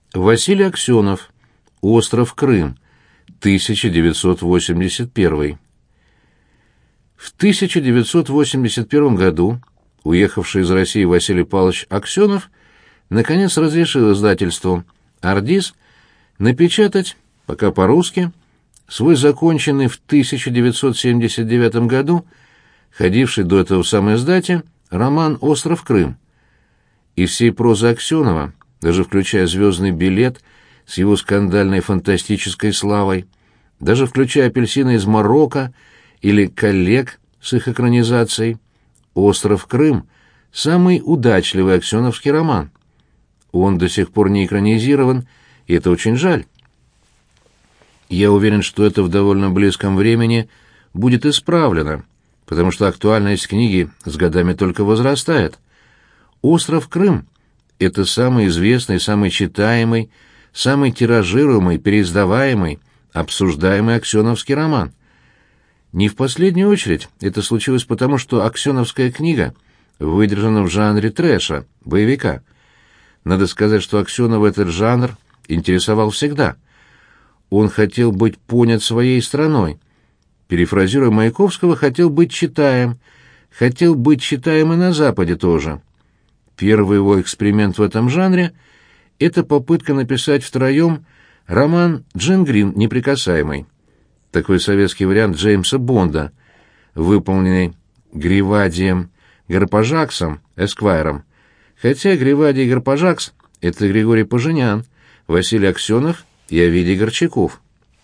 Василий Аксенов. Остров Крым. 1981. В 1981 году уехавший из России Василий Павлович Аксенов наконец разрешил издательству «Ардис» напечатать, пока по-русски, свой законченный в 1979 году, ходивший до этого в самоиздате, роман «Остров Крым». Из всей прозы Аксенова, даже включая «Звездный билет» с его скандальной фантастической славой, даже включая «Апельсины из Марокко» или «Коллег» с их экранизацией, «Остров Крым» — самый удачливый аксеновский роман. Он до сих пор не экранизирован, и это очень жаль. Я уверен, что это в довольно близком времени будет исправлено, потому что актуальность книги с годами только возрастает. «Остров Крым» — это самый известный, самый читаемый, самый тиражируемый, переиздаваемый, обсуждаемый аксеновский роман. Не в последнюю очередь это случилось потому, что аксеновская книга выдержана в жанре трэша, боевика. Надо сказать, что Аксенова этот жанр интересовал всегда. Он хотел быть понят своей страной. Перефразируя Маяковского, хотел быть читаем и на Западе тоже. Первый его эксперимент в этом жанре — это попытка написать втроем роман «Джен Грин. Неприкасаемый». Такой советский вариант Джеймса Бонда, выполненный Гривадием Гарпажаксом, эсквайром. Хотя Гривадий Гарпажакс — это Григорий Поженян, Василий Аксенов и Овидий Горчаков.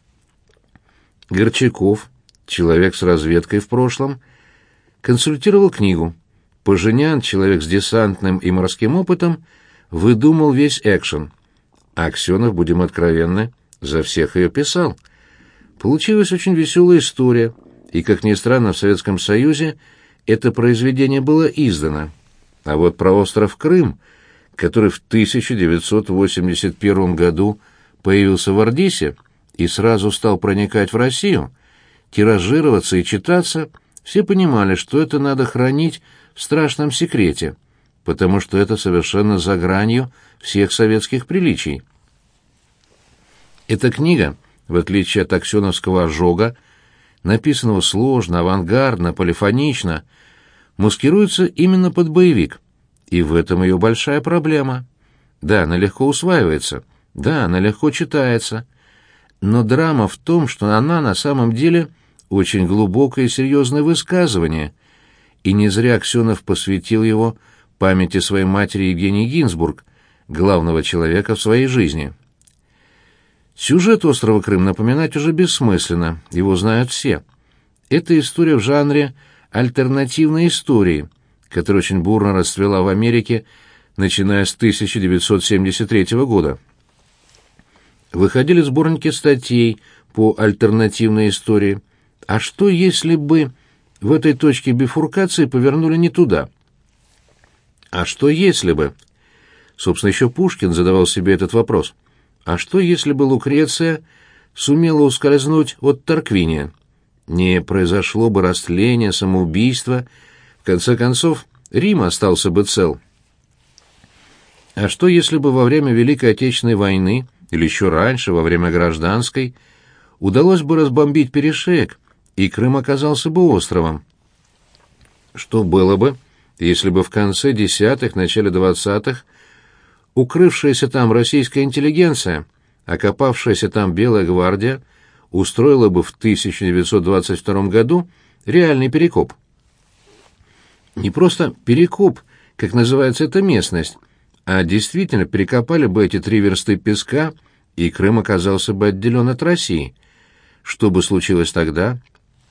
Горчаков, человек с разведкой в прошлом, консультировал книгу. Поженян, человек с десантным и морским опытом, выдумал весь экшен. А Аксенов, будем откровенны, за всех ее писал. Получилась очень веселая история, и, как ни странно, в Советском Союзе это произведение было издано. А вот про остров Крым, который в 1981 году появился в Ардисе и сразу стал проникать в Россию, тиражироваться и читаться, все понимали, что это надо хранить в страшном секрете, потому что это совершенно за гранью всех советских приличий. Эта книга, в отличие от аксеновского «Ожога», написанного сложно, авангардно, полифонично, маскируется именно под боевик. И в этом ее большая проблема. Да, она легко усваивается, да, она легко читается, но драма в том, что она на самом деле очень глубокое и серьезное высказывание, и не зря Аксенов посвятил его памяти своей матери Евгении Гинзбург, главного человека в своей жизни. Сюжет «Острова Крым» напоминать уже бессмысленно, его знают все. Это история в жанре альтернативной истории, которая очень бурно расцвела в Америке, начиная с 1973 года. Выходили сборники статей по альтернативной истории. А что, если бы в этой точке бифуркации повернули не туда? А что, если бы? Собственно, еще Пушкин задавал себе этот вопрос. А что, если бы Лукреция сумела ускользнуть от Тарквиния? Не произошло бы растление, самоубийство. В конце концов, Рим остался бы цел. А что, если бы во время Великой Отечественной войны, или еще раньше, во время Гражданской, удалось бы разбомбить перешеек, и Крым оказался бы островом? Что было бы, если бы в конце 10-х, начале 20-х укрывшаяся там российская интеллигенция, окопавшаяся там Белая гвардия, устроила бы в 1922 году реальный перекоп? Не просто перекоп, как называется эта местность, а действительно перекопали бы эти 3 версты песка, и Крым оказался бы отделен от России. Что бы случилось тогда?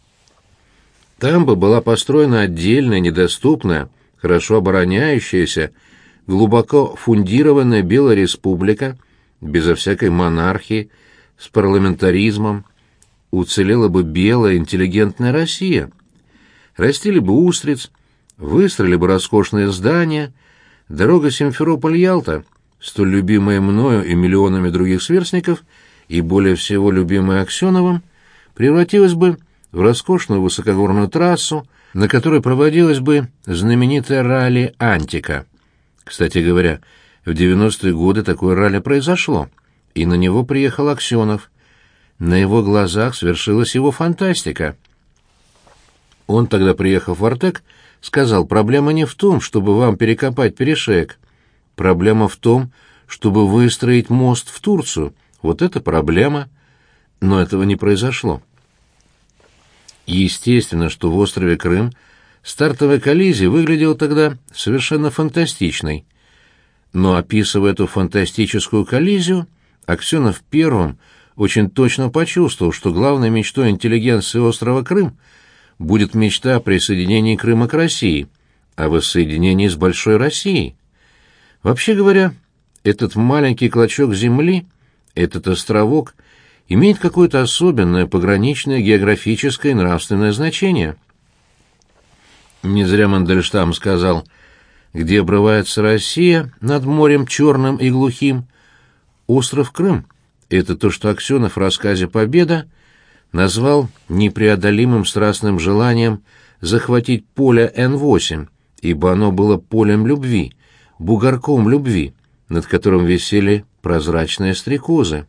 Там бы была построена отдельная, недоступная, хорошо обороняющаяся, глубоко фундированная Белая республика, безо всякой монархии, с парламентаризмом. Уцелела бы белая интеллигентная Россия. Растили бы устриц, выстроили бы роскошные здания, дорога Симферополь-Ялта, столь любимая мною и миллионами других сверстников, и более всего любимая Аксеновым, превратилась бы в роскошную высокогорную трассу, на которой проводилась бы знаменитая ралли «Антика». Кстати говоря, В 90-е годы такое ралли произошло, и на него приехал Аксенов. На его глазах свершилась его фантастика. Он тогда, приехав в Артек, сказал: «Проблема не в том, чтобы вам перекопать перешеек. Проблема в том, чтобы выстроить мост в Турцию. Вот это проблема». Но этого не произошло. Естественно, что в острове Крым стартовая коллизия выглядела тогда совершенно фантастичной. Но, описывая эту фантастическую коллизию, Аксенов первым очень точно почувствовал, что главной мечтой интеллигенции острова Крым будет мечта о присоединении Крыма к России, о воссоединении с Большой Россией. Вообще говоря, этот маленький клочок земли, этот островок, имеет какое-то особенное пограничное географическое и нравственное значение. Не зря Мандельштам сказал: «Где обрывается Россия над морем черным и глухим, остров Крым». Это то, что Аксенов в рассказе «Победа» назвал непреодолимым страстным желанием захватить поле Н-8, ибо оно было полем любви, бугорком любви, над которым висели прозрачные стрекозы.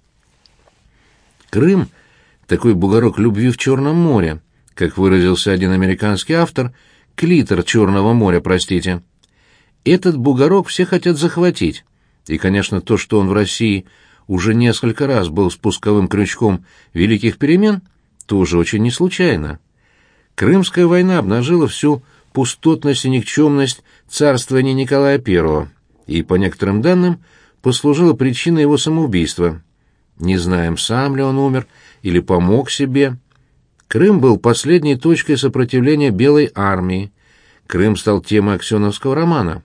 Крым — такой бугорок любви в Черном море, как выразился один американский автор, клитор Черного моря, простите. Этот бугорок все хотят захватить, и, конечно, то, что он в России уже несколько раз был спусковым крючком великих перемен, тоже очень не случайно. Крымская война обнажила всю пустотность и никчемность царствования Николая I и, по некоторым данным, послужила причиной его самоубийства. Не знаем, сам ли он умер или помог себе. Крым был последней точкой сопротивления Белой армии. Крым стал темой аксеновского романа.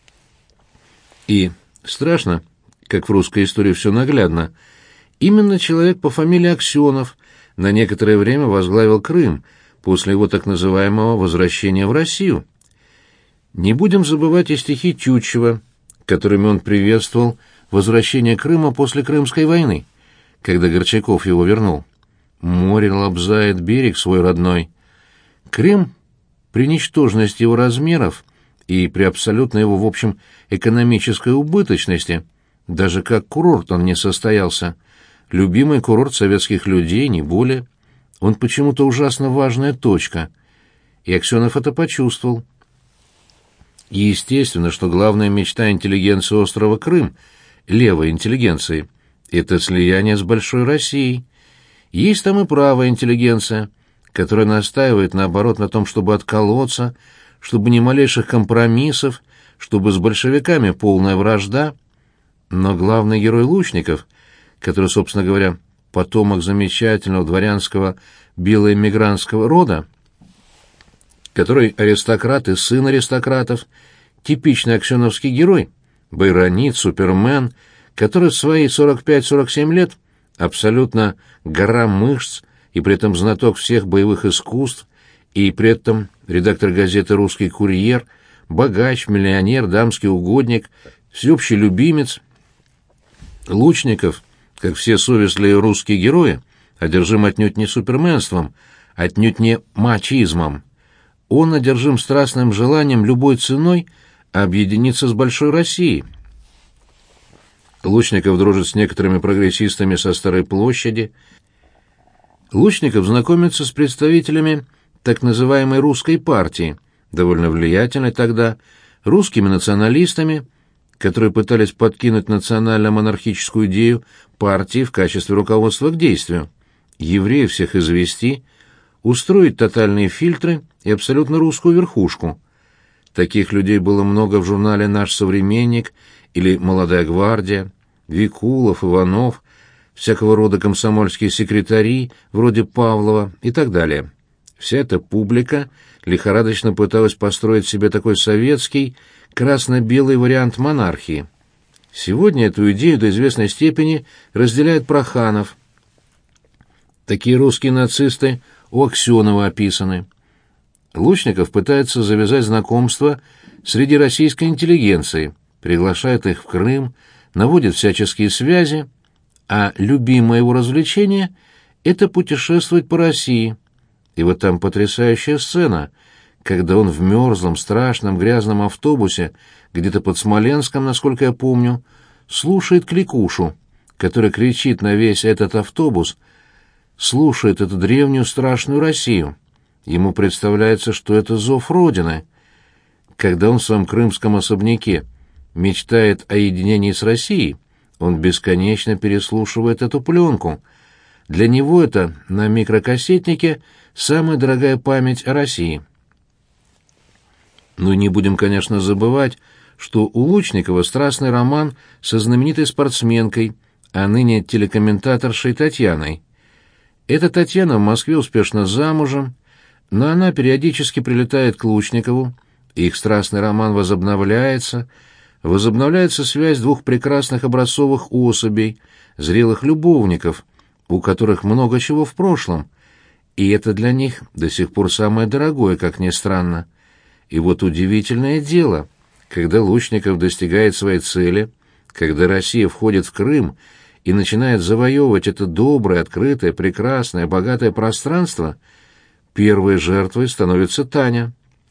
И страшно, как в русской истории все наглядно, именно человек по фамилии Аксенов на некоторое время возглавил Крым после его так называемого возвращения в Россию. Не будем забывать и стихи Тютчева, которыми он приветствовал возвращение Крыма после Крымской войны, когда Горчаков его вернул. «Море лобзает берег свой родной». Крым, при ничтожности его размеров и при абсолютной его, в общем, экономической убыточности, даже как курорт он не состоялся. Любимый курорт советских людей, не более. Он почему-то ужасно важная точка. И Аксенов это почувствовал. И естественно, что главная мечта интеллигенции острова Крым, левой интеллигенции, это слияние с Большой Россией. Есть там и правая интеллигенция, которая настаивает, наоборот, на том, чтобы отколоться, чтобы ни малейших компромиссов, чтобы с большевиками полная вражда. Но главный герой Лучников, который, собственно говоря, потомок замечательного дворянского белоэмигрантского рода, который аристократ и сын аристократов, типичный аксеновский герой, байронит, супермен, который в свои 45-47 лет абсолютно гора мышц и при этом знаток всех боевых искусств, и при этом редактор газеты «Русский курьер», богач, миллионер, дамский угодник, всеобщий любимец. Лучников, как все совестливые русские герои, одержим отнюдь не суперменством, отнюдь не мачизмом. Он одержим страстным желанием любой ценой объединиться с Большой Россией. Лучников дружит с некоторыми прогрессистами со Старой площади. Лучников знакомится с представителями так называемой русской партии, довольно влиятельной тогда, русскими националистами, которые пытались подкинуть национально-монархическую идею партии в качестве руководства к действию, евреев всех извести, устроить тотальные фильтры и абсолютно русскую верхушку. Таких людей было много в журнале «Наш современник» или «Молодая гвардия», Викулов, Иванов, всякого рода комсомольские секретари, вроде Павлова и так далее. Вся эта публика лихорадочно пыталась построить себе такой советский, красно-белый вариант монархии. Сегодня эту идею до известной степени разделяет Проханов. Такие русские нацисты у Аксенова описаны. Лучников пытается завязать знакомство среди российской интеллигенции, приглашает их в Крым, наводит всяческие связи, а любимое его развлечение — это путешествовать по России. И вот там потрясающая сцена, когда он в мерзлом, страшном, грязном автобусе, где-то под Смоленском, насколько я помню, слушает кликушу, который кричит на весь этот автобус, слушает эту древнюю страшную Россию. Ему представляется, что это зов Родины. Когда он в своем крымском особняке мечтает о единении с Россией, он бесконечно переслушивает эту пленку. Для него это на микрокассетнике самая дорогая память о России. Но не будем, конечно, забывать, что у Лучникова страстный роман со знаменитой спортсменкой, а ныне телекомментаторшей Татьяной. Эта Татьяна в Москве успешно замужем, но она периодически прилетает к Лучникову, их страстный роман возобновляется связь двух прекрасных образцовых особей, зрелых любовников, у которых много чего в прошлом, и это для них до сих пор самое дорогое, как ни странно. И вот удивительное дело, когда Лучников достигает своей цели, когда Россия входит в Крым и начинает завоевывать это доброе, открытое, прекрасное, богатое пространство, первой жертвой становится Таня.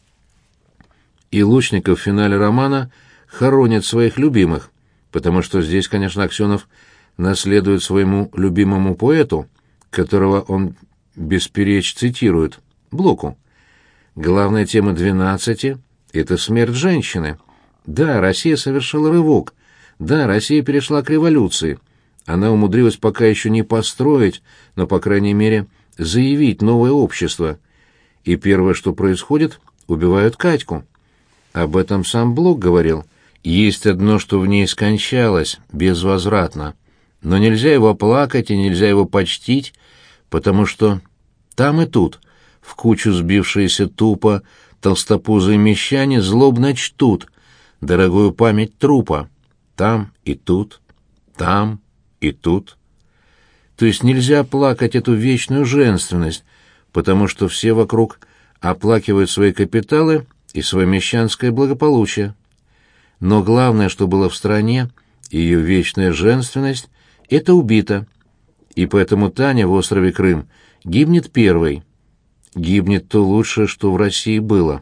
И Лучников в финале романа хоронит своих любимых, потому что здесь, конечно, Аксенов наследует своему любимому поэту, которого он бесперечь цитирует, Блоку. Главная тема «12» — это смерть женщины. Да, Россия совершила рывок. Да, Россия перешла к революции. Она умудрилась пока еще не построить, но, по крайней мере, заявить новое общество. И первое, что происходит, убивают Катьку. Об этом сам Блок говорил. Есть одно, что в ней скончалось, безвозвратно. Но нельзя его оплакать и нельзя его почтить, потому что там и тут, в кучу сбившиеся тупо, толстопузые мещане злобно чтут дорогую память трупа. Там и тут, там и тут. То есть нельзя плакать эту вечную женственность, потому что все вокруг оплакивают свои капиталы и свое мещанское благополучие. Но главное, что было в стране, ее вечная женственность, это убито. И поэтому Таня в острове Крым гибнет первой. Гибнет то лучшее, что в России было.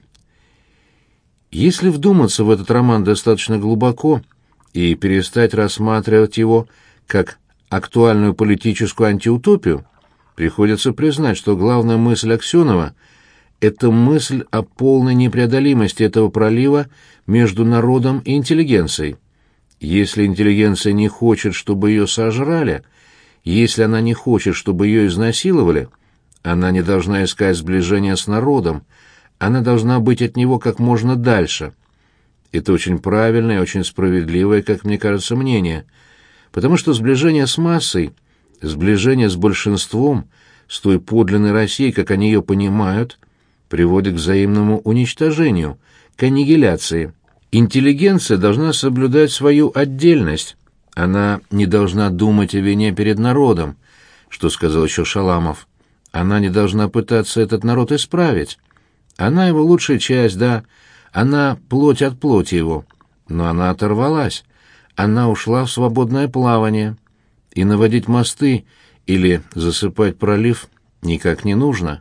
Если вдуматься в этот роман достаточно глубоко и перестать рассматривать его как актуальную политическую антиутопию, приходится признать, что главная мысль Аксенова — это мысль о полной непреодолимости этого пролива между народом и интеллигенцией. Если интеллигенция не хочет, чтобы ее сожрали, если она не хочет, чтобы ее изнасиловали, она не должна искать сближения с народом, она должна быть от него как можно дальше. Это очень правильное и очень справедливое, как мне кажется, мнение, потому что сближение с массой, сближение с большинством, с той подлинной Россией, как они ее понимают, приводит к взаимному уничтожению, к аннигиляции. Интеллигенция должна соблюдать свою отдельность, она не должна думать о вине перед народом, что сказал еще Шаламов. Она не должна пытаться этот народ исправить. Она его лучшая часть, да, она плоть от плоти его, но она оторвалась, она ушла в свободное плавание, и наводить мосты или засыпать пролив никак не нужно.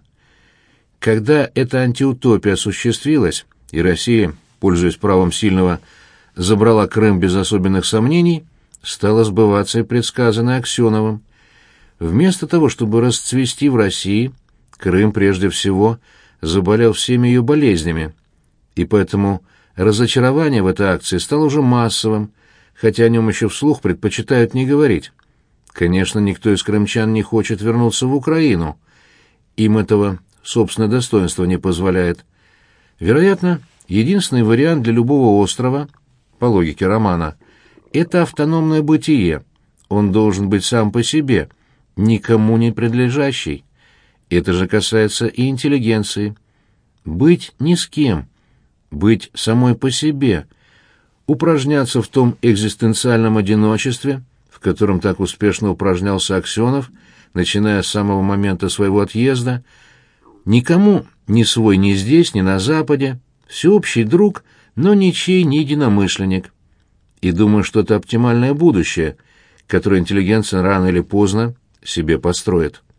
Когда эта антиутопия осуществилась, и Россия, пользуясь правом сильного, забрала Крым без особенных сомнений, стало сбываться и предсказанное Аксеновым. Вместо того, чтобы расцвести в России, Крым прежде всего заболел всеми ее болезнями, и поэтому разочарование в этой акции стало уже массовым, хотя о нем еще вслух предпочитают не говорить. Конечно, никто из крымчан не хочет вернуться в Украину. Им этого собственное достоинство не позволяет. Вероятно, единственный вариант для любого острова, по логике романа, это автономное бытие. Он должен быть сам по себе, никому не принадлежащий. Это же касается и интеллигенции. Быть ни с кем, быть самой по себе, упражняться в том экзистенциальном одиночестве, в котором так успешно упражнялся Аксенов, начиная с самого момента своего отъезда, никому ни свой ни здесь, ни на Западе, всеобщий друг, но ничей не единомышленник. И думаю, что это оптимальное будущее, которое интеллигенция рано или поздно себе построит.